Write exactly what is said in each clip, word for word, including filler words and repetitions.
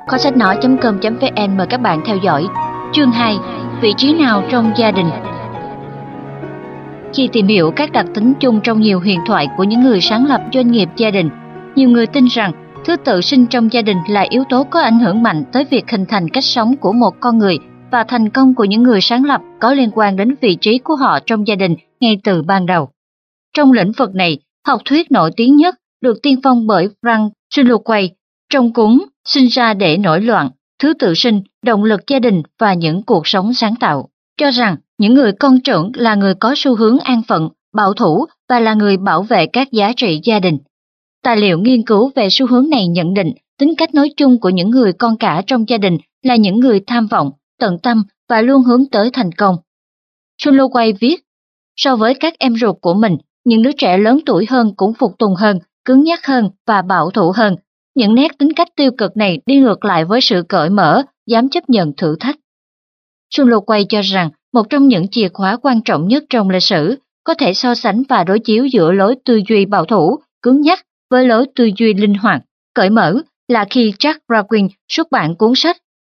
Kho sách nói chấm com chấm vn mời các bạn theo dõi chương hai, vị trí nào trong gia đình. Khi tìm hiểu các đặc tính chung trong nhiều huyền thoại của những người sáng lập doanh nghiệp gia đình, nhiều người tin rằng thứ tự sinh trong gia đình là yếu tố có ảnh hưởng mạnh tới việc hình thành cách sống của một con người, và thành công của những người sáng lập có liên quan đến vị trí của họ trong gia đình ngay từ ban đầu. Trong lĩnh vực này, học thuyết nổi tiếng nhất được tiên phong bởi Frank Suloway trong cuốn Sinh ra để nổi loạn, thứ tự sinh, động lực gia đình và những cuộc sống sáng tạo, cho rằng những người con trưởng là người có xu hướng an phận, bảo thủ và là người bảo vệ các giá trị gia đình. Tài liệu nghiên cứu về xu hướng này nhận định tính cách nói chung của những người con cả trong gia đình là những người tham vọng, tận tâm và luôn hướng tới thành công. Suloway viết, so với các em ruột của mình, những đứa trẻ lớn tuổi hơn cũng phục tùng hơn, cứng nhắc hơn và bảo thủ hơn. Những nét tính cách tiêu cực này đi ngược lại với sự cởi mở, dám chấp nhận thử thách. Suloway cho rằng một trong những chìa khóa quan trọng nhất trong lịch sử có thể so sánh và đối chiếu giữa lối tư duy bảo thủ, cứng nhắc với lối tư duy linh hoạt, cởi mở là khi Jack Baldwin xuất bản cuốn sách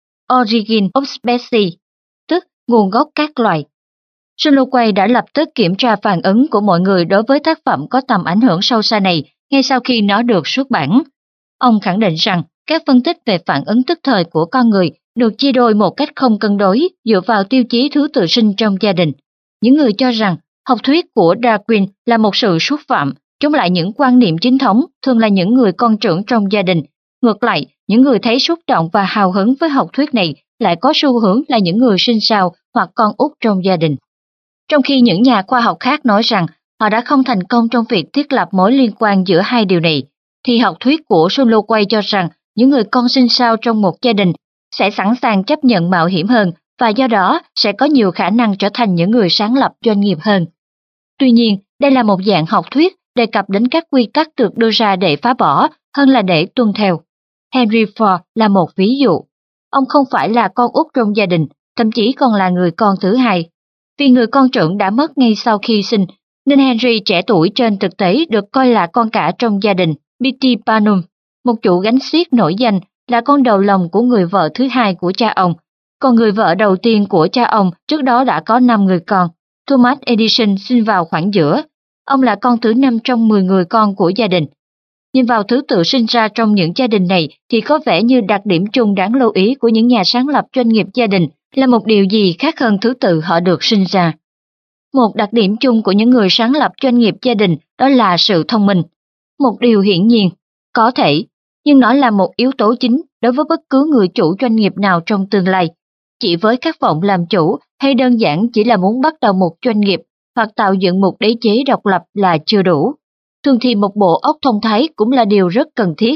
Origin of Species, tức nguồn gốc các loài. Suloway đã lập tức kiểm tra phản ứng của mọi người đối với tác phẩm có tầm ảnh hưởng sâu xa này ngay sau khi nó được xuất bản. Ông khẳng định rằng các phân tích về phản ứng tức thời của con người được chia đôi một cách không cân đối dựa vào tiêu chí thứ tự sinh trong gia đình. Những người cho rằng học thuyết của Darwin là một sự xúc phạm, chống lại những quan niệm chính thống, thường là những người con trưởng trong gia đình. Ngược lại, những người thấy xúc động và hào hứng với học thuyết này lại có xu hướng là những người sinh sau hoặc con út trong gia đình. Trong khi những nhà khoa học khác nói rằng họ đã không thành công trong việc thiết lập mối liên quan giữa hai điều này, thì học thuyết của Suloway cho rằng những người con sinh sau trong một gia đình sẽ sẵn sàng chấp nhận mạo hiểm hơn và do đó sẽ có nhiều khả năng trở thành những người sáng lập doanh nghiệp hơn. Tuy nhiên, đây là một dạng học thuyết đề cập đến các quy tắc được đưa ra để phá bỏ hơn là để tuân theo. Henry Ford là một ví dụ. Ông không phải là con út trong gia đình, thậm chí còn là người con thứ hai. Vì người con trưởng đã mất ngay sau khi sinh, nên Henry trẻ tuổi trên thực tế được coi là con cả trong gia đình. Betty Barnum, một chủ gánh xiếc nổi danh, là con đầu lòng của người vợ thứ hai của cha ông, còn người vợ đầu tiên của cha ông trước đó đã có năm người con. Thomas Edison sinh vào khoảng giữa. Ông là con thứ năm trong mười người con của gia đình. Nhìn vào thứ tự sinh ra trong những gia đình này thì có vẻ như đặc điểm chung đáng lưu ý của những nhà sáng lập doanh nghiệp gia đình là một điều gì khác hơn thứ tự họ được sinh ra. Một đặc điểm chung của những người sáng lập doanh nghiệp gia đình đó là sự thông minh. Một điều hiển nhiên, có thể, nhưng nó là một yếu tố chính đối với bất cứ người chủ doanh nghiệp nào trong tương lai. Chỉ với khát vọng làm chủ hay đơn giản chỉ là muốn bắt đầu một doanh nghiệp hoặc tạo dựng một đế chế độc lập là chưa đủ. Thường thì một bộ óc thông thái cũng là điều rất cần thiết.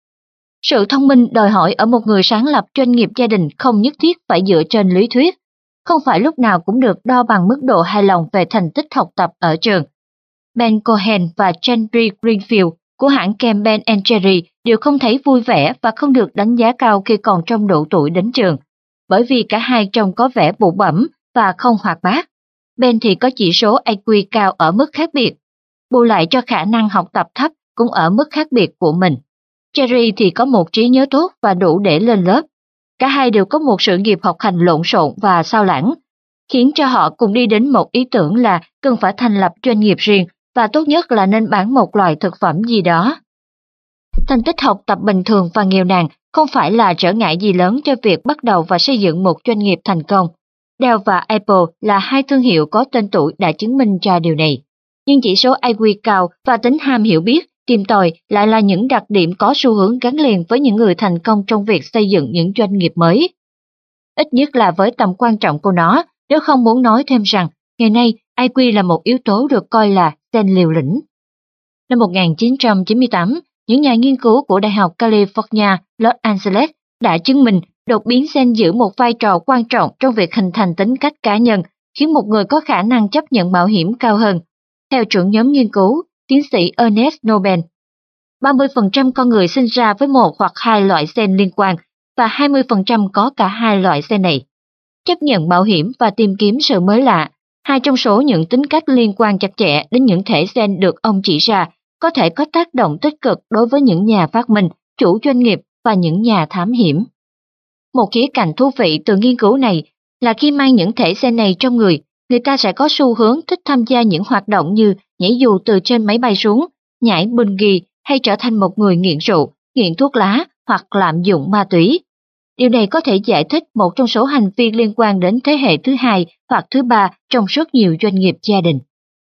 Sự thông minh đòi hỏi ở một người sáng lập doanh nghiệp gia đình không nhất thiết phải dựa trên lý thuyết, không phải lúc nào cũng được đo bằng mức độ hài lòng về thành tích học tập ở trường. Ben Cohen và Henry Greenfield của hãng kem Ben and Jerry đều không thấy vui vẻ và không được đánh giá cao khi còn trong độ tuổi đến trường, bởi vì cả hai trông có vẻ bụ bẫm và không hoạt bát. Ben thì có chỉ số i kiu cao ở mức khác biệt, bù lại cho khả năng học tập thấp cũng ở mức khác biệt của mình. Jerry thì có một trí nhớ tốt và đủ để lên lớp. Cả hai đều có một sự nghiệp học hành lộn xộn và xao lãng, khiến cho họ cùng đi đến một ý tưởng là cần phải thành lập doanh nghiệp riêng và tốt nhất là nên bán một loại thực phẩm gì đó. Thành tích học tập bình thường và nghèo nàn không phải là trở ngại gì lớn cho việc bắt đầu và xây dựng một doanh nghiệp thành công. Dell và Apple là hai thương hiệu có tên tuổi đã chứng minh cho điều này. Nhưng chỉ số i kiu cao và tính ham hiểu biết, tìm tòi lại là những đặc điểm có xu hướng gắn liền với những người thành công trong việc xây dựng những doanh nghiệp mới. Ít nhất là với tầm quan trọng của nó, nếu không muốn nói thêm rằng ngày nay i kiu là một yếu tố được coi là gen liều lĩnh. Năm một nghìn chín trăm chín mươi tám, những nhà nghiên cứu của Đại học California, Los Angeles đã chứng minh đột biến gen giữ một vai trò quan trọng trong việc hình thành tính cách cá nhân, khiến một người có khả năng chấp nhận mạo hiểm cao hơn. Theo trưởng nhóm nghiên cứu, tiến sĩ Ernest Nobel, ba mươi phần trăm con người sinh ra với một hoặc hai loại gen liên quan và hai mươi phần trăm có cả hai loại gen này. Chấp nhận mạo hiểm và tìm kiếm sự mới lạ, hai trong số những tính cách liên quan chặt chẽ đến những thể gen được ông chỉ ra, có thể có tác động tích cực đối với những nhà phát minh, chủ doanh nghiệp và những nhà thám hiểm. Một khía cạnh thú vị từ nghiên cứu này là khi mang những thể gen này trong người, người ta sẽ có xu hướng thích tham gia những hoạt động như nhảy dù từ trên máy bay xuống, nhảy bungee hay trở thành một người nghiện rượu, nghiện thuốc lá hoặc lạm dụng ma túy. Điều này có thể giải thích một trong số hành vi liên quan đến thế hệ thứ hai hoặc thứ ba trong rất nhiều doanh nghiệp gia đình.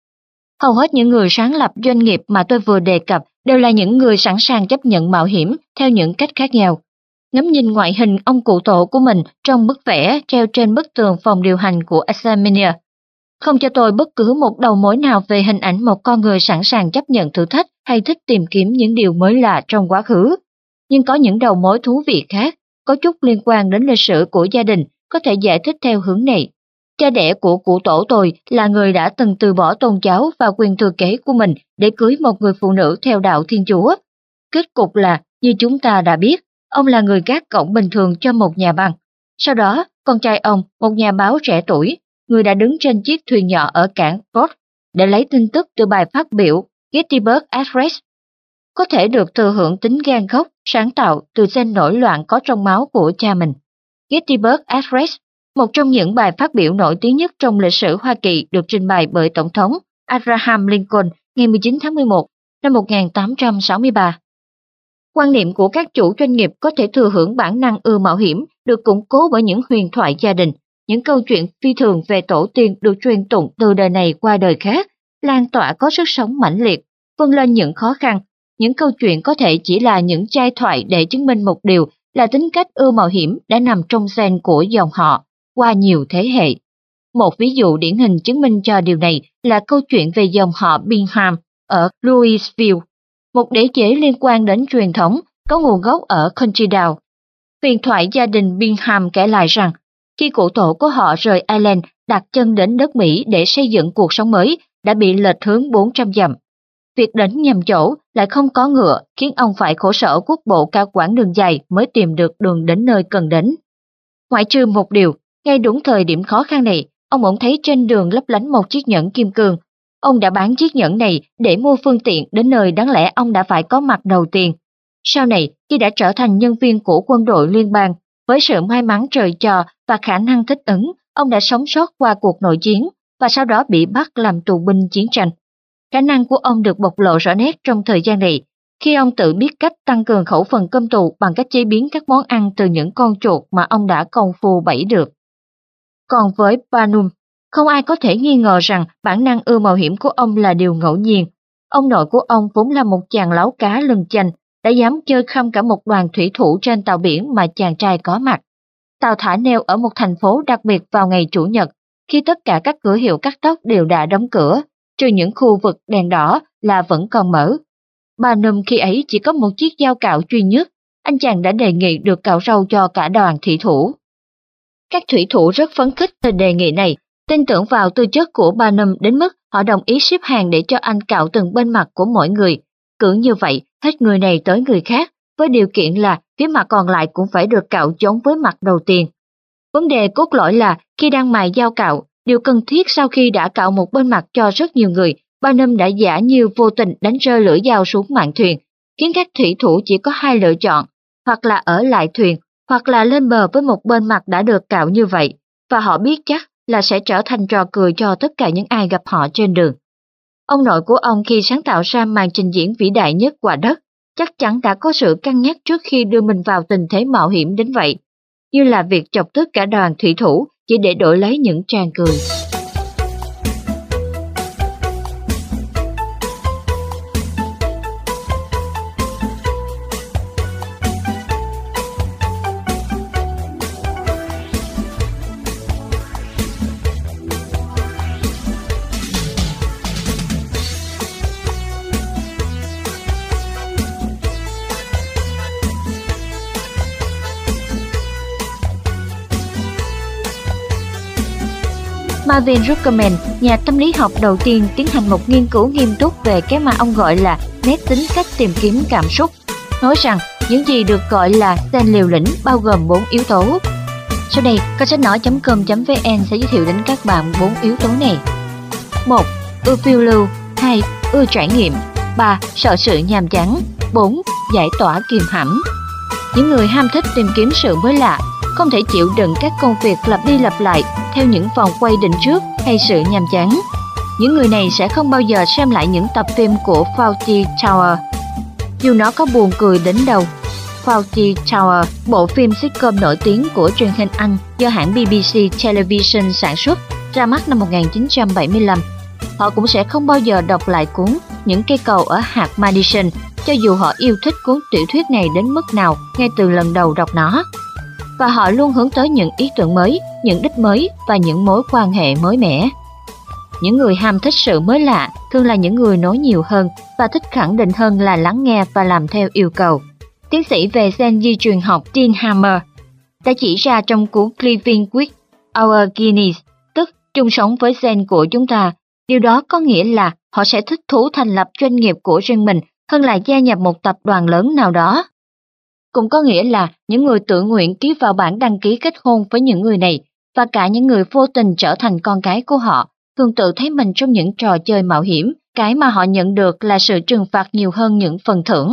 Hầu hết những người sáng lập doanh nghiệp mà tôi vừa đề cập đều là những người sẵn sàng chấp nhận mạo hiểm theo những cách khác nhau. Ngắm nhìn ngoại hình ông cụ tổ của mình trong bức vẽ treo trên bức tường phòng điều hành của Examiner không cho tôi bất cứ một đầu mối nào về hình ảnh một con người sẵn sàng chấp nhận thử thách hay thích tìm kiếm những điều mới lạ trong quá khứ. Nhưng có những đầu mối thú vị khác, có chút liên quan đến lịch sử của gia đình, có thể giải thích theo hướng này. Cha đẻ của cụ tổ tôi là người đã từng từ bỏ tôn giáo và quyền thừa kế của mình để cưới một người phụ nữ theo đạo Thiên Chúa. Kết cục là, như chúng ta đã biết, ông là người gác cổng bình thường cho một nhà băng. Sau đó, con trai ông, một nhà báo trẻ tuổi, người đã đứng trên chiếc thuyền nhỏ ở cảng Port để lấy tin tức từ bài phát biểu Gettysburg Address, có thể được thừa hưởng tính gan góc, sáng tạo từ gen nổi loạn có trong máu của cha mình. Gettysburg Address, một trong những bài phát biểu nổi tiếng nhất trong lịch sử Hoa Kỳ, được trình bày bởi Tổng thống Abraham Lincoln ngày mười chín tháng mười một năm một nghìn tám trăm sáu mươi ba. Quan niệm của các chủ doanh nghiệp có thể thừa hưởng bản năng ưa mạo hiểm được củng cố bởi những huyền thoại gia đình, những câu chuyện phi thường về tổ tiên được truyền tụng từ đời này qua đời khác, lan tỏa có sức sống mãnh liệt, vươn lên những khó khăn. Những câu chuyện có thể chỉ là những chai thoại để chứng minh một điều là tính cách ưa mạo hiểm đã nằm trong gen của dòng họ qua nhiều thế hệ. Một ví dụ điển hình chứng minh cho điều này là câu chuyện về dòng họ Bingham ở Louisville, một đế chế liên quan đến truyền thống có nguồn gốc ở Country Down. Huyền thoại gia đình Bingham kể lại rằng, khi cụ tổ của họ rời Ireland đặt chân đến đất Mỹ để xây dựng cuộc sống mới, đã bị lệch hướng bốn trăm dặm. Việc đến nhầm chỗ lại không có ngựa khiến ông phải khổ sở cuốc bộ cả quãng đường dài mới tìm được đường đến nơi cần đến. Ngoại trừ một điều, ngay đúng thời điểm khó khăn này, ông bỗng thấy trên đường lấp lánh một chiếc nhẫn kim cương. Ông đã bán chiếc nhẫn này để mua phương tiện đến nơi đáng lẽ ông đã phải có mặt đầu tiên. Sau này, khi đã trở thành nhân viên của quân đội liên bang, với sự may mắn trời cho và khả năng thích ứng, ông đã sống sót qua cuộc nội chiến và sau đó bị bắt làm tù binh chiến tranh. Khả năng của ông được bộc lộ rõ nét trong thời gian này, khi ông tự biết cách tăng cường khẩu phần cơm tù bằng cách chế biến các món ăn từ những con chuột mà ông đã công phu bẫy được. Còn với Barnum, không ai có thể nghi ngờ rằng bản năng ưa mạo hiểm của ông là điều ngẫu nhiên. Ông nội của ông vốn là một chàng láo cá lừng chanh, đã dám chơi khăm cả một đoàn thủy thủ trên tàu biển mà chàng trai có mặt. Tàu thả neo ở một thành phố đặc biệt vào ngày Chủ nhật, khi tất cả các cửa hiệu cắt tóc đều đã đóng cửa, trừ những khu vực đèn đỏ là vẫn còn mở. Barnum khi ấy chỉ có một chiếc dao cạo duy nhất, anh chàng đã đề nghị được cạo râu cho cả đoàn thủy thủ. Các thủy thủ rất phấn khích về đề nghị này, tin tưởng vào tư chất của Barnum đến mức họ đồng ý xếp hàng để cho anh cạo từng bên mặt của mỗi người. Cứ như vậy, hết người này tới người khác, với điều kiện là phía mặt còn lại cũng phải được cạo giống với mặt đầu tiên. Vấn đề cốt lõi là khi đang mài dao cạo, điều cần thiết sau khi đã cạo một bên mặt cho rất nhiều người, Barnum đã giả như vô tình đánh rơi lưỡi dao xuống mạn thuyền, khiến các thủy thủ chỉ có hai lựa chọn, hoặc là ở lại thuyền, hoặc là lên bờ với một bên mặt đã được cạo như vậy, và họ biết chắc là sẽ trở thành trò cười cho tất cả những ai gặp họ trên đường. Ông nội của ông khi sáng tạo ra màn trình diễn vĩ đại nhất quả đất, chắc chắn đã có sự cân nhắc trước khi đưa mình vào tình thế mạo hiểm đến vậy, như là việc chọc tức cả đoàn thủy thủ chỉ để đổi lấy những tràng cười. Marvin Ruckman, nhà tâm lý học đầu tiên tiến hành một nghiên cứu nghiêm túc về cái mà ông gọi là nét tính cách tìm kiếm cảm xúc, nói rằng những gì được gọi là gen liều lĩnh bao gồm bốn yếu tố. Sau đây, kênh sách nói chấm com chấm vn sẽ giới thiệu đến các bạn bốn yếu tố này. một. Ưa phiêu lưu. hai. Ưa trải nghiệm. ba. Sợ sự nhàm chán. bốn. Giải tỏa kiềm hãm. Những người ham thích tìm kiếm sự mới lạ, không thể chịu đựng các công việc lặp đi lặp lại theo những vòng quay định trước hay sự nhàm chán. Những người này sẽ không bao giờ xem lại những tập phim của Fawlty Tower, dù nó có buồn cười đến đâu. Fawlty Tower, bộ phim sitcom nổi tiếng của truyền hình Anh do hãng bê bê xê Television sản xuất, ra mắt năm một nghìn chín trăm bảy mươi lăm. Họ cũng sẽ không bao giờ đọc lại cuốn Những cây cầu ở hạt Madison, cho dù họ yêu thích cuốn tiểu thuyết này đến mức nào ngay từ lần đầu đọc nó. Và họ luôn hướng tới những ý tưởng mới, những đích mới và những mối quan hệ mới mẻ. Những người ham thích sự mới lạ thường là những người nói nhiều hơn và thích khẳng định hơn là lắng nghe và làm theo yêu cầu. Tiến sĩ về gen di truyền học Dean Hammer đã chỉ ra trong cuốn Living with Our Genes, tức chung sống với gen của chúng ta. Điều đó có nghĩa là họ sẽ thích thú thành lập doanh nghiệp của riêng mình hơn là gia nhập một tập đoàn lớn nào đó. Cũng có nghĩa là những người tự nguyện ký vào bản đăng ký kết hôn với những người này, và cả những người vô tình trở thành con cái của họ thường tự thấy mình trong những trò chơi mạo hiểm, cái mà họ nhận được là sự trừng phạt nhiều hơn những phần thưởng.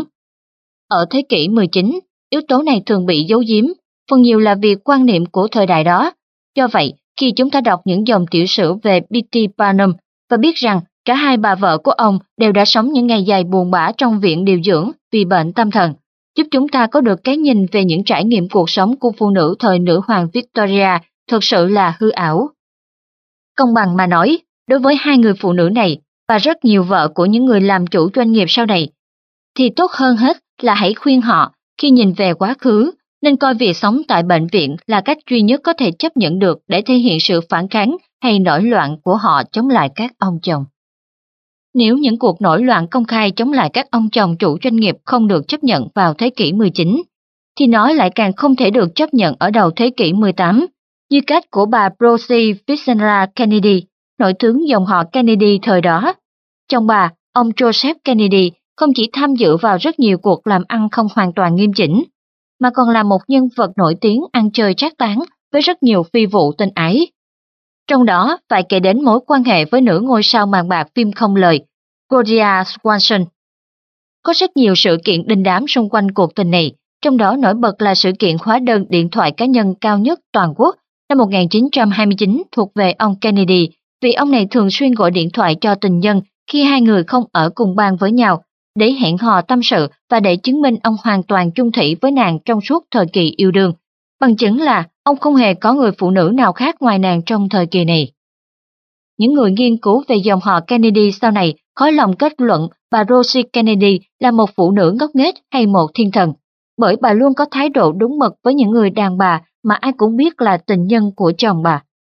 Ở thế kỷ mười chín, yếu tố này thường bị giấu giếm, phần nhiều là vì quan niệm của thời đại đó. Do vậy, khi chúng ta đọc những dòng tiểu sử về pê tê Barnum và biết rằng cả hai bà vợ của ông đều đã sống những ngày dài buồn bã trong viện điều dưỡng vì bệnh tâm thần, giúp chúng ta có được cái nhìn về những trải nghiệm cuộc sống của phụ nữ thời nữ hoàng Victoria thực sự là hư ảo. Công bằng mà nói, đối với hai người phụ nữ này và rất nhiều vợ của những người làm chủ doanh nghiệp sau này, thì tốt hơn hết là hãy khuyên họ khi nhìn về quá khứ nên coi việc sống tại bệnh viện là cách duy nhất có thể chấp nhận được để thể hiện sự phản kháng hay nổi loạn của họ chống lại các ông chồng. Nếu những cuộc nổi loạn công khai chống lại các ông chồng chủ doanh nghiệp không được chấp nhận vào thế kỷ mười chín, thì nó lại càng không thể được chấp nhận ở đầu thế kỷ mười tám, như cách của bà Rosie Fitzgerald Kennedy, nội tướng dòng họ Kennedy thời đó. Chồng bà, ông Joseph Kennedy, không chỉ tham dự vào rất nhiều cuộc làm ăn không hoàn toàn nghiêm chỉnh, mà còn là một nhân vật nổi tiếng ăn chơi trác tán với rất nhiều phi vụ tình ái. Trong đó phải kể đến mối quan hệ với nữ ngôi sao màn bạc phim không lời, Gloria Swanson. Có rất nhiều sự kiện đình đám xung quanh cuộc tình này, trong đó nổi bật là sự kiện hóa đơn điện thoại cá nhân cao nhất toàn quốc năm một nghìn chín trăm hai mươi chín thuộc về ông Kennedy, vì ông này thường xuyên gọi điện thoại cho tình nhân khi hai người không ở cùng bang với nhau, để hẹn hò tâm sự và để chứng minh ông hoàn toàn chung thủy với nàng trong suốt thời kỳ yêu đương. Bằng chứng là ông không hề có người phụ nữ nào khác ngoài nàng trong thời kỳ này. Những người nghiên cứu về dòng họ Kennedy sau này khó lòng kết luận bà Rosie Kennedy là một phụ nữ ngốc nghếch hay một thiên thần, bởi bà luôn có thái độ đúng mực với những người đàn bà mà ai cũng biết là tình nhân của chồng bà.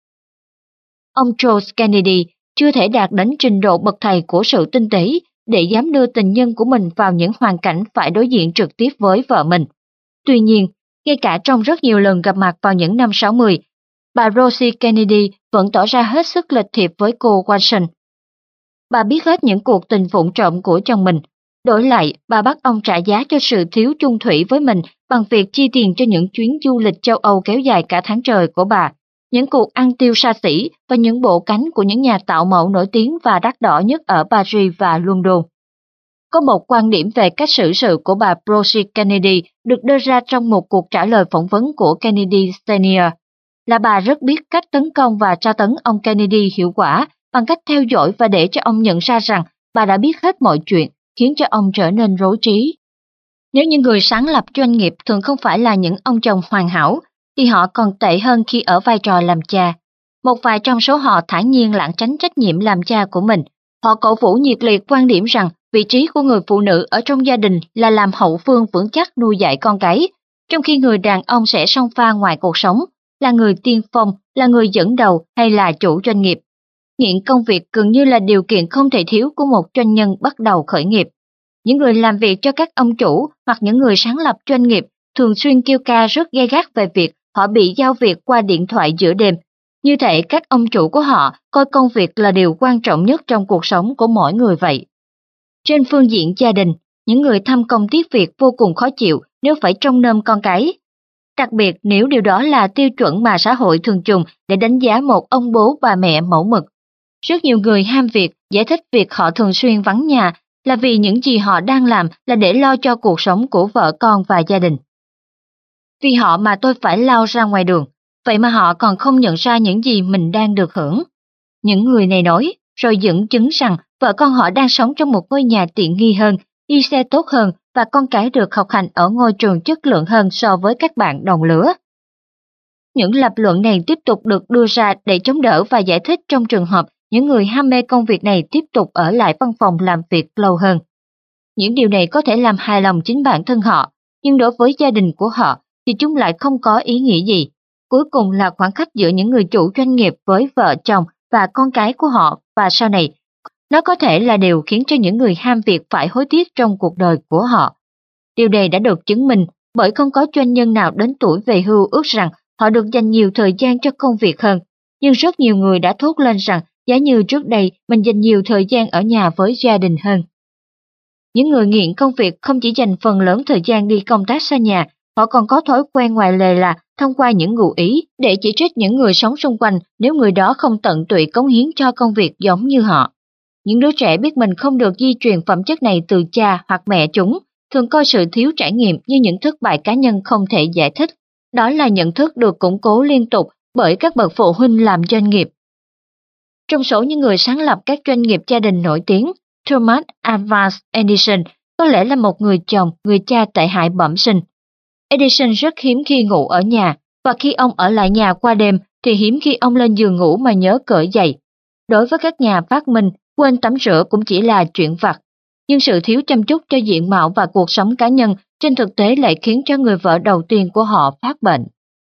Ông George Kennedy chưa thể đạt đến trình độ bậc thầy của sự tinh tế để dám đưa tình nhân của mình vào những hoàn cảnh phải đối diện trực tiếp với vợ mình. Tuy nhiên, ngay cả trong rất nhiều lần gặp mặt vào những năm sáu mươi, bà Rosie Kennedy vẫn tỏ ra hết sức lịch thiệp với cô Watson. Bà biết hết những cuộc tình vụng trộm của chồng mình. Đổi lại, bà bắt ông trả giá cho sự thiếu chung thủy với mình bằng việc chi tiền cho những chuyến du lịch châu Âu kéo dài cả tháng trời của bà, những cuộc ăn tiêu xa xỉ và những bộ cánh của những nhà tạo mẫu nổi tiếng và đắt đỏ nhất ở Paris và London. Có một quan điểm về cách xử sự của bà Rosie Kennedy được đưa ra trong một cuộc trả lời phỏng vấn của Kennedy Senior, là bà rất biết cách tấn công và tra tấn ông Kennedy hiệu quả bằng cách theo dõi và để cho ông nhận ra rằng bà đã biết hết mọi chuyện, khiến cho ông trở nên rối trí. Nếu những người sáng lập doanh nghiệp thường không phải là những ông chồng hoàn hảo, thì họ còn tệ hơn khi ở vai trò làm cha. Một vài trong số họ thản nhiên lảng tránh trách nhiệm làm cha của mình. Họ cổ vũ nhiệt liệt quan điểm rằng vị trí của người phụ nữ ở trong gia đình là làm hậu phương vững chắc nuôi dạy con cái, trong khi người đàn ông sẽ xông pha ngoài cuộc sống, là người tiên phong, là người dẫn đầu hay là chủ doanh nghiệp. Nghiện công việc gần như là điều kiện không thể thiếu của một doanh nhân bắt đầu khởi nghiệp. Những người làm việc cho các ông chủ hoặc những người sáng lập doanh nghiệp thường xuyên kêu ca rất gay gắt về việc họ bị giao việc qua điện thoại giữa đêm. Như thể các ông chủ của họ coi công việc là điều quan trọng nhất trong cuộc sống của mỗi người vậy. Trên phương diện gia đình, những người thăm công tiếc việc vô cùng khó chịu nếu phải trông nom con cái. Đặc biệt nếu điều đó là tiêu chuẩn mà xã hội thường dùng để đánh giá một ông bố bà mẹ mẫu mực. Rất nhiều người ham việc giải thích việc họ thường xuyên vắng nhà là vì những gì họ đang làm là để lo cho cuộc sống của vợ con và gia đình. Vì họ mà tôi phải lao ra ngoài đường, vậy mà họ còn không nhận ra những gì mình đang được hưởng. Những người này nói, rồi dẫn chứng rằng vợ con họ đang sống trong một ngôi nhà tiện nghi hơn, đi xe tốt hơn và con cái được học hành ở ngôi trường chất lượng hơn so với các bạn đồng lứa. Những lập luận này tiếp tục được đưa ra để chống đỡ và giải thích trong trường hợp những người ham mê công việc này tiếp tục ở lại văn phòng làm việc lâu hơn. Những điều này có thể làm hài lòng chính bản thân họ, nhưng đối với gia đình của họ thì chúng lại không có ý nghĩa gì. Cuối cùng là khoảng cách giữa những người chủ doanh nghiệp với vợ chồng và con cái của họ, và sau này, nó có thể là điều khiến cho những người ham việc phải hối tiếc trong cuộc đời của họ. Điều này đã được chứng minh bởi không có doanh nhân nào đến tuổi về hưu ước rằng họ được dành nhiều thời gian cho công việc hơn, nhưng rất nhiều người đã thốt lên rằng giá như trước đây mình dành nhiều thời gian ở nhà với gia đình hơn. Những người nghiện công việc không chỉ dành phần lớn thời gian đi công tác xa nhà, họ còn có thói quen ngoài lề là thông qua những ngụ ý để chỉ trích những người sống xung quanh nếu người đó không tận tụy cống hiến cho công việc giống như họ. Những đứa trẻ biết mình không được di truyền phẩm chất này từ cha hoặc mẹ chúng, thường coi sự thiếu trải nghiệm như những thất bại cá nhân không thể giải thích. Đó là nhận thức được củng cố liên tục bởi các bậc phụ huynh làm doanh nghiệp. Trong số những người sáng lập các doanh nghiệp gia đình nổi tiếng, Thomas Alva Edison có lẽ là một người chồng, người cha tệ hại bẩm sinh. Edison rất hiếm khi ngủ ở nhà, và khi ông ở lại nhà qua đêm thì hiếm khi ông lên giường ngủ mà nhớ cởi giày. Đối với các nhà phát minh, quên tắm rửa cũng chỉ là chuyện vặt. Nhưng sự thiếu chăm chút cho diện mạo và cuộc sống cá nhân trên thực tế lại khiến cho người vợ đầu tiên của họ phát bệnh.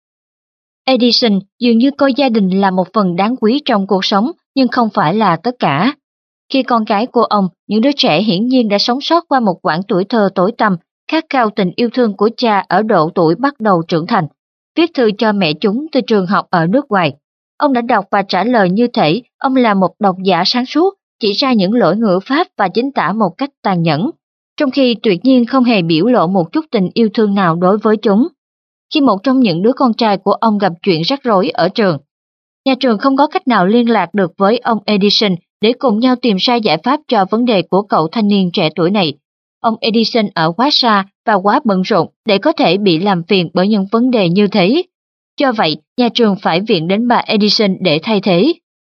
Edison dường như coi gia đình là một phần đáng quý trong cuộc sống, nhưng không phải là tất cả. Khi con cái của ông, những đứa trẻ hiển nhiên đã sống sót qua một quãng tuổi thơ tối tăm, khát khao tình yêu thương của cha ở độ tuổi bắt đầu trưởng thành, viết thư cho mẹ chúng từ trường học ở nước ngoài. Ông đã đọc và trả lời như thể ông là một độc giả sáng suốt, chỉ ra những lỗi ngữ pháp và chính tả một cách tàn nhẫn, trong khi tuyệt nhiên không hề biểu lộ một chút tình yêu thương nào đối với chúng. Khi một trong những đứa con trai của ông gặp chuyện rắc rối ở trường, nhà trường không có cách nào liên lạc được với ông Edison để cùng nhau tìm ra giải pháp cho vấn đề của cậu thanh niên trẻ tuổi này. Ông Edison ở quá xa và quá bận rộn để có thể bị làm phiền bởi những vấn đề như thế. Do vậy, nhà trường phải viện đến bà Edison để thay thế.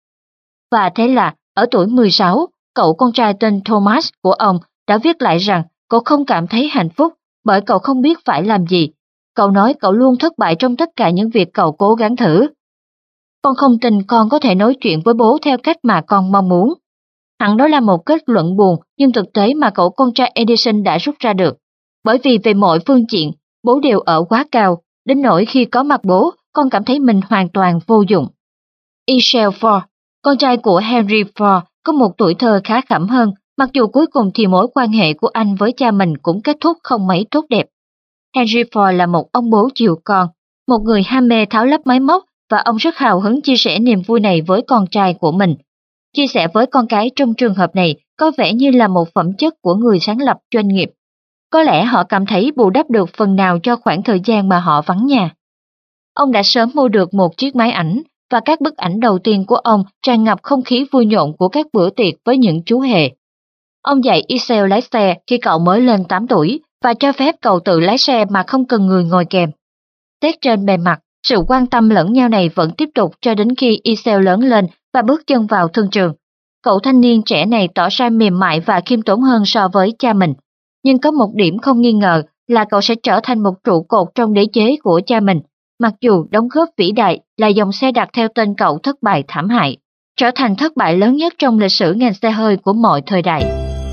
Và thế là, ở tuổi mười sáu, cậu con trai tên Thomas của ông đã viết lại rằng cậu không cảm thấy hạnh phúc bởi cậu không biết phải làm gì. Cậu nói cậu luôn thất bại trong tất cả những việc cậu cố gắng thử. Con không tin con có thể nói chuyện với bố theo cách mà con mong muốn. Hẳn đó là một kết luận buồn nhưng thực tế mà cậu con trai Edison đã rút ra được. Bởi vì về mọi phương diện, bố đều ở quá cao, đến nỗi khi có mặt bố, con cảm thấy mình hoàn toàn vô dụng. Michael Ford, con trai của Henry Ford, có một tuổi thơ khá khẩm hơn, mặc dù cuối cùng thì mối quan hệ của anh với cha mình cũng kết thúc không mấy tốt đẹp. Henry Ford là một ông bố chiều con, một người ham mê tháo lắp máy móc, và ông rất hào hứng chia sẻ niềm vui này với con trai của mình. Chia sẻ với con cái trong trường hợp này có vẻ như là một phẩm chất của người sáng lập doanh nghiệp. Có lẽ họ cảm thấy bù đắp được phần nào cho khoảng thời gian mà họ vắng nhà. Ông đã sớm mua được một chiếc máy ảnh, và các bức ảnh đầu tiên của ông tràn ngập không khí vui nhộn của các bữa tiệc với những chú hề. Ông dạy Isel lái xe khi cậu mới lên tám tuổi và cho phép cậu tự lái xe mà không cần người ngồi kèm. Xét trên bề mặt, sự quan tâm lẫn nhau này vẫn tiếp tục cho đến khi Isel lớn lên và bước chân vào thương trường. Cậu thanh niên trẻ này tỏ ra mềm mại và khiêm tốn hơn so với cha mình. Nhưng có một điểm không nghi ngờ là cậu sẽ trở thành một trụ cột trong đế chế của cha mình, mặc dù đóng góp vĩ đại là dòng xe đặt theo tên cậu thất bại thảm hại, trở thành thất bại lớn nhất trong lịch sử ngành xe hơi của mọi thời đại.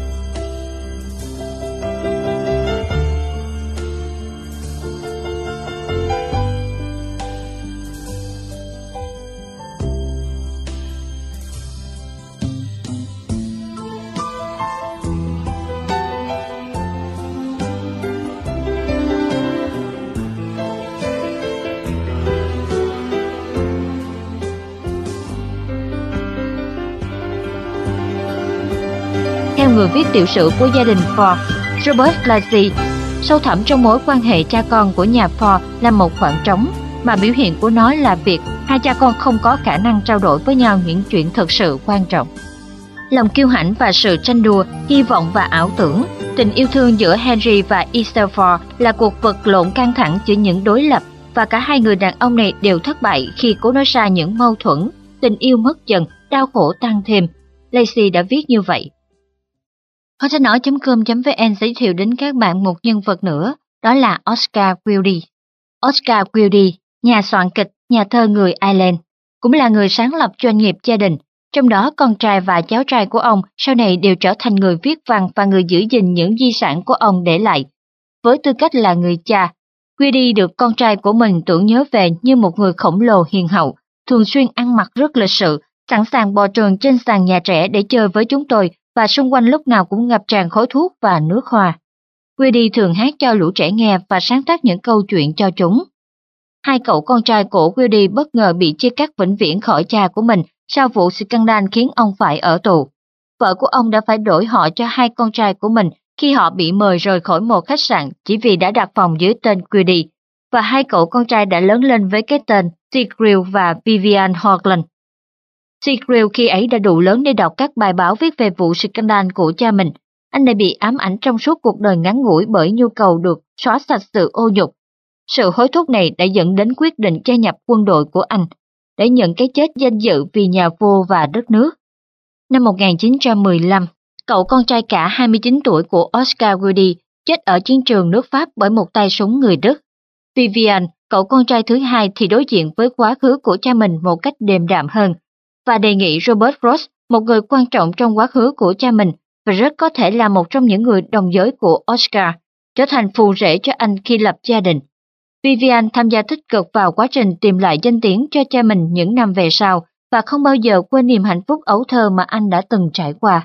Theo người viết tiểu sử của gia đình Ford, Robert Lacey, sâu thẳm trong mối quan hệ cha con của nhà Ford là một khoảng trống, mà biểu hiện của nó là việc hai cha con không có khả năng trao đổi với nhau những chuyện thực sự quan trọng. Lòng kiêu hãnh và sự tranh đua, hy vọng và ảo tưởng, Tình yêu thương giữa Henry và Isildur là cuộc vật lộn căng thẳng giữa những đối lập, và cả hai người đàn ông này đều thất bại khi cố nói ra những mâu thuẫn, tình yêu mất dần, đau khổ tăng thêm. Lacey đã viết như vậy. Hot sách nói chấm com chấm vn giới thiệu đến các bạn một nhân vật nữa, đó là Oscar Wilde. Oscar Wilde, nhà soạn kịch, nhà thơ người Ireland, cũng là người sáng lập doanh nghiệp gia đình. Trong đó con trai và cháu trai của ông sau này đều trở thành người viết văn và người giữ gìn những di sản của ông để lại. Với tư cách là người cha, Wilde được con trai của mình tưởng nhớ về như một người khổng lồ hiền hậu, thường xuyên ăn mặc rất lịch sự, sẵn sàng bò trườn trên sàn nhà trẻ để chơi với chúng tôi, và xung quanh lúc nào cũng ngập tràn khói thuốc và nước hoa. Wilde thường hát cho lũ trẻ nghe và sáng tác những câu chuyện cho chúng. Hai cậu con trai của Wilde bất ngờ bị chia cắt vĩnh viễn khỏi cha của mình sau vụ scandal khiến ông phải ở tù. Vợ của ông đã phải đổi họ cho hai con trai của mình khi họ bị mời rời khỏi một khách sạn chỉ vì đã đặt phòng dưới tên Wilde, và hai cậu con trai đã lớn lên với cái tên Sigrid và Vivian Horland. Sigrid khi ấy đã đủ lớn để đọc các bài báo viết về vụ scandal của cha mình. Anh đã bị ám ảnh trong suốt cuộc đời ngắn ngủi bởi nhu cầu được xóa sạch sự ô nhục. Sự hối thúc này đã dẫn đến quyết định gia nhập quân đội của anh, để nhận cái chết danh dự vì nhà vua và đất nước. Năm một nghìn chín trăm mười lăm, cậu con trai cả hai mươi chín tuổi của Oscar Wilde chết ở chiến trường nước Pháp bởi một tay súng người Đức. Vivian, cậu con trai thứ hai thì đối diện với quá khứ của cha mình một cách điềm đạm hơn, và đề nghị Robert Frost, một người quan trọng trong quá khứ của cha mình và rất có thể là một trong những người đồng giới của Oscar, trở thành phù rể cho anh khi lập gia đình. Vivian tham gia tích cực vào quá trình tìm lại danh tiếng cho cha mình những năm về sau và không bao giờ quên niềm hạnh phúc ấu thơ mà anh đã từng trải qua.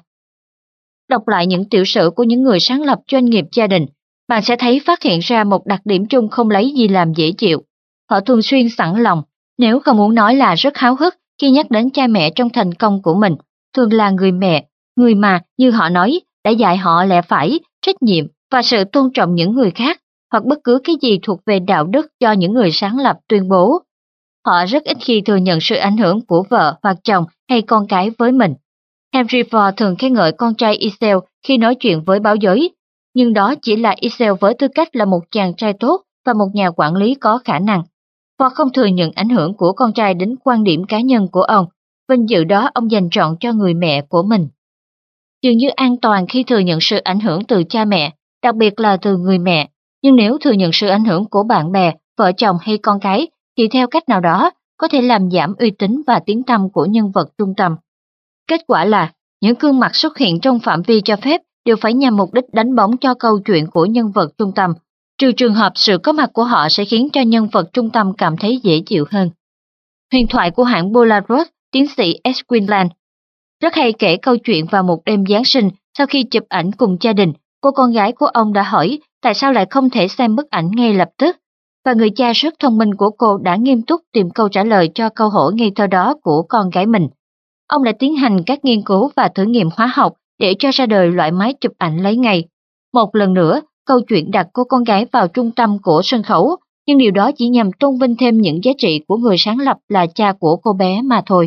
Đọc lại những tiểu sử của những người sáng lập doanh nghiệp gia đình, bạn sẽ thấy phát hiện ra một đặc điểm chung không lấy gì làm dễ chịu. Họ thường xuyên sẵn lòng, nếu không muốn nói là rất háo hức khi nhắc đến cha mẹ trong thành công của mình, thường là người mẹ, người mà, như họ nói, đã dạy họ lẽ phải, trách nhiệm và sự tôn trọng những người khác, hoặc bất cứ cái gì thuộc về đạo đức do những người sáng lập tuyên bố. Họ rất ít khi thừa nhận sự ảnh hưởng của vợ hoặc chồng hay con cái với mình. Henry Ford thường khen ngợi con trai Isel khi nói chuyện với báo giới, nhưng đó chỉ là Isel với tư cách là một chàng trai tốt và một nhà quản lý có khả năng. Ford không thừa nhận ảnh hưởng của con trai đến quan điểm cá nhân của ông, vinh dự đó ông dành trọn cho người mẹ của mình. Dường như an toàn khi thừa nhận sự ảnh hưởng từ cha mẹ, đặc biệt là từ người mẹ, nhưng nếu thừa nhận sự ảnh hưởng của bạn bè, vợ chồng hay con cái, thì theo cách nào đó có thể làm giảm uy tín và tiếng tăm của nhân vật trung tâm. Kết quả là, những gương mặt xuất hiện trong phạm vi cho phép đều phải nhằm mục đích đánh bóng cho câu chuyện của nhân vật trung tâm, trừ trường hợp sự có mặt của họ sẽ khiến cho nhân vật trung tâm cảm thấy dễ chịu hơn. Huyền thoại của hãng Polaroid, tiến sĩ S. Quinlan rất hay kể câu chuyện vào một đêm Giáng sinh sau khi chụp ảnh cùng gia đình, cô con gái của ông đã hỏi tại sao lại không thể xem bức ảnh ngay lập tức, và người cha rất thông minh của cô đã nghiêm túc tìm câu trả lời cho câu hỏi ngây thơ đó của con gái mình. Ông đã tiến hành các nghiên cứu và thử nghiệm hóa học để cho ra đời loại máy chụp ảnh lấy ngay. Một lần nữa, câu chuyện đặt cô con gái vào trung tâm của sân khấu, nhưng điều đó chỉ nhằm tôn vinh thêm những giá trị của người sáng lập là cha của cô bé mà thôi.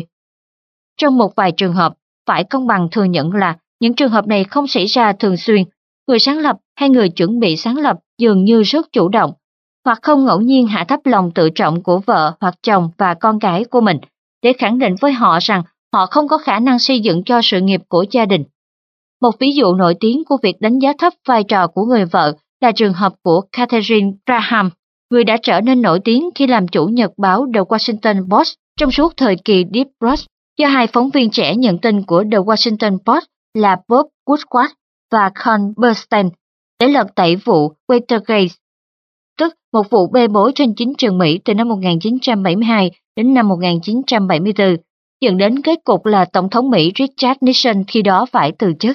Trong một vài trường hợp, phải công bằng thừa nhận là những trường hợp này không xảy ra thường xuyên. Người sáng lập hay người chuẩn bị sáng lập dường như rất chủ động, hoặc không ngẫu nhiên hạ thấp lòng tự trọng của vợ hoặc chồng và con cái của mình, để khẳng định với họ rằng họ không có khả năng xây dựng cho sự nghiệp của gia đình. Một ví dụ nổi tiếng của việc đánh giá thấp vai trò của người vợ là trường hợp của Catherine Graham, người đã trở nên nổi tiếng khi làm chủ nhật báo The Washington Post trong suốt thời kỳ Deep Frost, do hai phóng viên trẻ nhận tin của The Washington Post là Bob Woodward và Con Bernstein để lật tẩy vụ Watergate, tức một vụ bê bối trên chính trường Mỹ từ năm một nghìn chín trăm bảy mươi hai đến năm một nghìn chín trăm bảy mươi tư, dẫn đến kết cục là Tổng thống Mỹ Richard Nixon khi đó phải từ chức.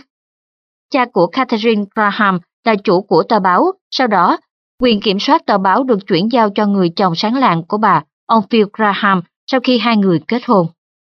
Cha của Catherine Graham là chủ của tờ báo, sau đó, quyền kiểm soát tờ báo được chuyển giao cho người chồng sáng lạng của bà, ông Phil Graham, sau khi hai người kết hôn.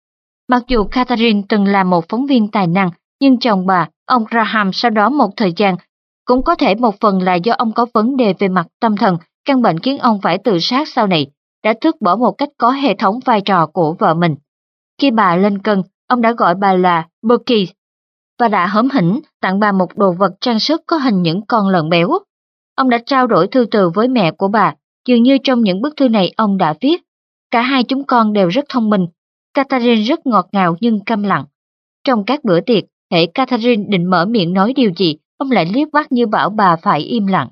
Mặc dù Catherine từng là một phóng viên tài năng, nhưng chồng bà, ông Graham sau đó một thời gian, cũng có thể một phần là do ông có vấn đề về mặt tâm thần, căn bệnh khiến ông phải tự sát sau này, đã tước bỏ một cách có hệ thống vai trò của vợ mình. Khi bà lên cân, ông đã gọi bà là Becky. và đã hớm hỉnh tặng bà một đồ vật trang sức có hình những con lợn béo. Ông đã trao đổi thư từ với mẹ của bà, dường như trong những bức thư này ông đã viết. Cả hai chúng con đều rất thông minh. Catherine rất ngọt ngào nhưng câm lặng. Trong các bữa tiệc, hễ Catherine định mở miệng nói điều gì, ông lại liếc mắt như bảo bà phải im lặng.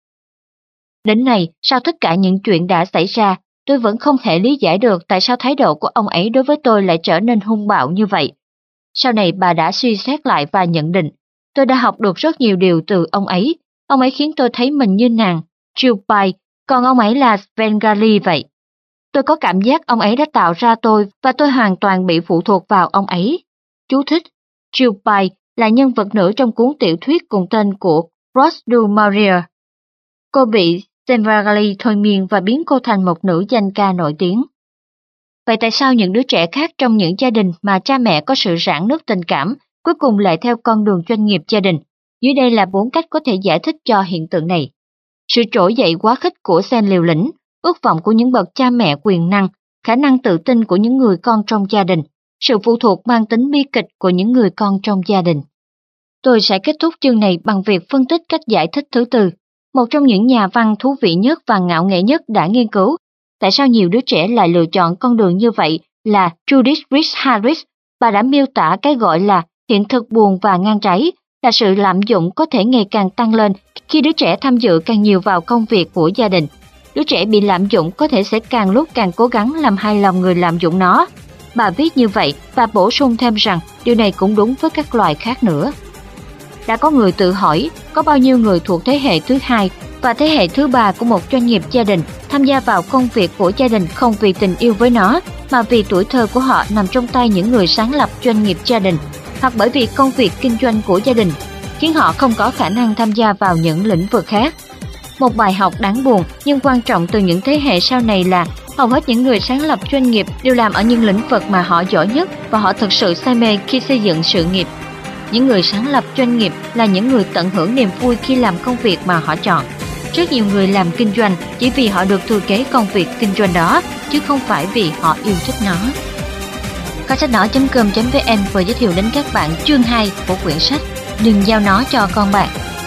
Đến nay, sau tất cả những chuyện đã xảy ra, tôi vẫn không thể lý giải được tại sao thái độ của ông ấy đối với tôi lại trở nên hung bạo như vậy. Sau này bà đã suy xét lại và nhận định, tôi đã học được rất nhiều điều từ ông ấy. Ông ấy khiến tôi thấy mình như nàng, Chilpai, còn ông ấy là Svengali vậy. Tôi có cảm giác ông ấy đã tạo ra tôi và tôi hoàn toàn bị phụ thuộc vào ông ấy. Chú thích: Chilpai là nhân vật nữ trong cuốn tiểu thuyết cùng tên của Ross du Maurier. Cô bị Svengali thôi miên và biến cô thành một nữ danh ca nổi tiếng. Vậy tại sao những đứa trẻ khác trong những gia đình mà cha mẹ có sự rạn nứt tình cảm cuối cùng lại theo con đường doanh nghiệp gia đình? Dưới đây là bốn cách có thể giải thích cho hiện tượng này. Sự trỗi dậy quá khích của sen liều lĩnh, ước vọng của những bậc cha mẹ quyền năng, khả năng tự tin của những người con trong gia đình, sự phụ thuộc mang tính bi kịch của những người con trong gia đình. Tôi sẽ kết thúc chương này bằng việc phân tích cách giải thích thứ tư. Một trong những nhà văn thú vị nhất và ngạo nghễ nhất đã nghiên cứu tại sao nhiều đứa trẻ lại lựa chọn con đường như vậy là Judith Rich Harris. Bà đã miêu tả cái gọi là hiện thực buồn và ngang trái, là sự lạm dụng có thể ngày càng tăng lên khi đứa trẻ tham dự càng nhiều vào công việc của gia đình. Đứa trẻ bị lạm dụng có thể sẽ càng lúc càng cố gắng làm hài lòng người lạm dụng nó. Bà viết như vậy và bổ sung thêm rằng điều này cũng đúng với các loài khác nữa. Đã có người tự hỏi có bao nhiêu người thuộc thế hệ thứ hai và thế hệ thứ ba của một doanh nghiệp gia đình tham gia vào công việc của gia đình không vì tình yêu với nó, mà vì tuổi thơ của họ nằm trong tay những người sáng lập doanh nghiệp gia đình, hoặc bởi vì công việc kinh doanh của gia đình khiến họ không có khả năng tham gia vào những lĩnh vực khác. Một bài học đáng buồn nhưng quan trọng từ những thế hệ sau này là hầu hết những người sáng lập doanh nghiệp đều làm ở những lĩnh vực mà họ giỏi nhất và họ thực sự say mê khi xây dựng sự nghiệp. Những người sáng lập doanh nghiệp là những người tận hưởng niềm vui khi làm công việc mà họ chọn. Rất nhiều người làm kinh doanh chỉ vì họ được thừa kế công việc kinh doanh đó, chứ không phải vì họ yêu thích nó. Coi sách nói chấm com chấm vn vừa giới thiệu đến các bạn chương hai của quyển sách Đừng giao nó cho con bạn.